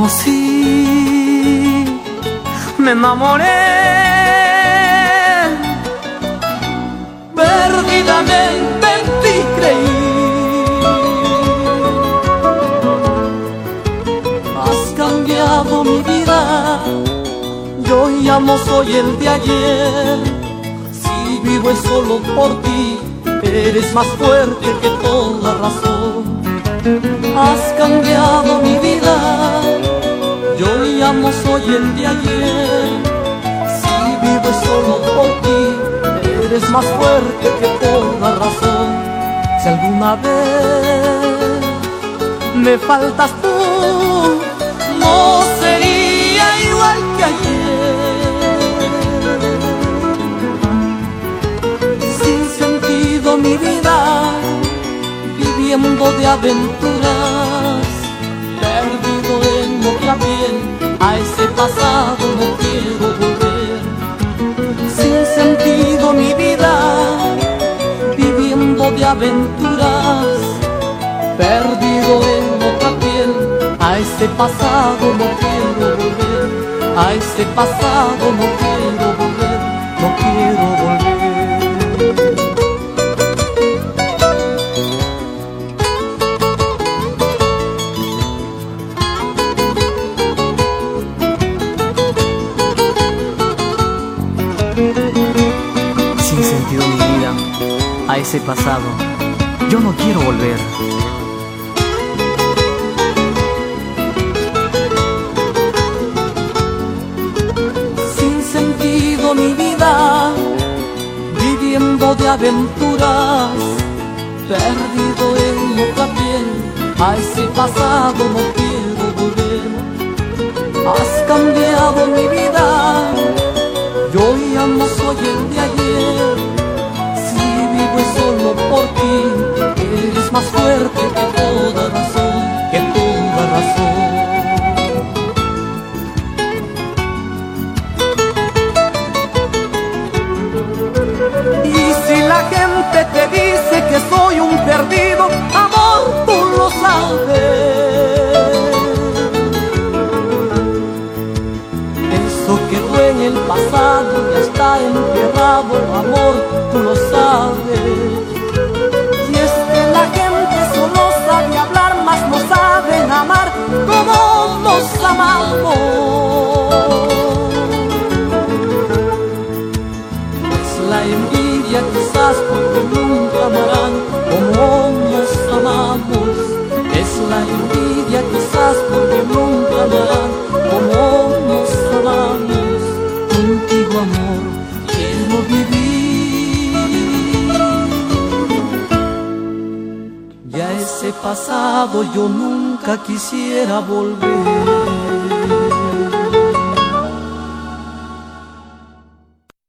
conocí, me enamoré perdidamente, en ti creí. Has cambiado mi vida, yo ya no soy el de ayer. Si vivo es solo por ti, eres más fuerte que toda razón. Has cambiado mi vida, yo ya no soy el de ayer. Si vivo es solo por ti, eres más fuerte que toda razón. Si alguna vez me faltas tú, no sería igual que ayer. Sin sentido mi vida, viviendo de aventuras, perdido en otra piel, a ese pasado no quiero volver. Sin sentido mi vida, viviendo de aventuras, perdido en otra piel, a ese pasado no quiero volver. A ese pasado no quiero volver, no quiero volver. Sin sentido mi vida, a ese pasado yo no quiero volver. Sin sentido mi vida, viviendo de aventuras, perdido en otra piel, a ese pasado no quiero volver. Has cambiado mi vida, yo ya no soy el de ayer. Si vivo es solo por ti, eres más fuerte que toda razón, que toda razón. Y si la gente te dice que soy un perdido, amor, tú lo sabes. Eso quedó en el pasado, ya está enterrado, amor, tú lo sabes. Y es que la gente solo sabe hablar, mas no saben amar como nos amamos. Es la envidia quizás porque nunca amarán como nos amamos. Es la envidia quizás porque nunca amarán como nos amamos. Contigo, amor, quiero vivir. Ya ese pasado yo nunca quisiera volver.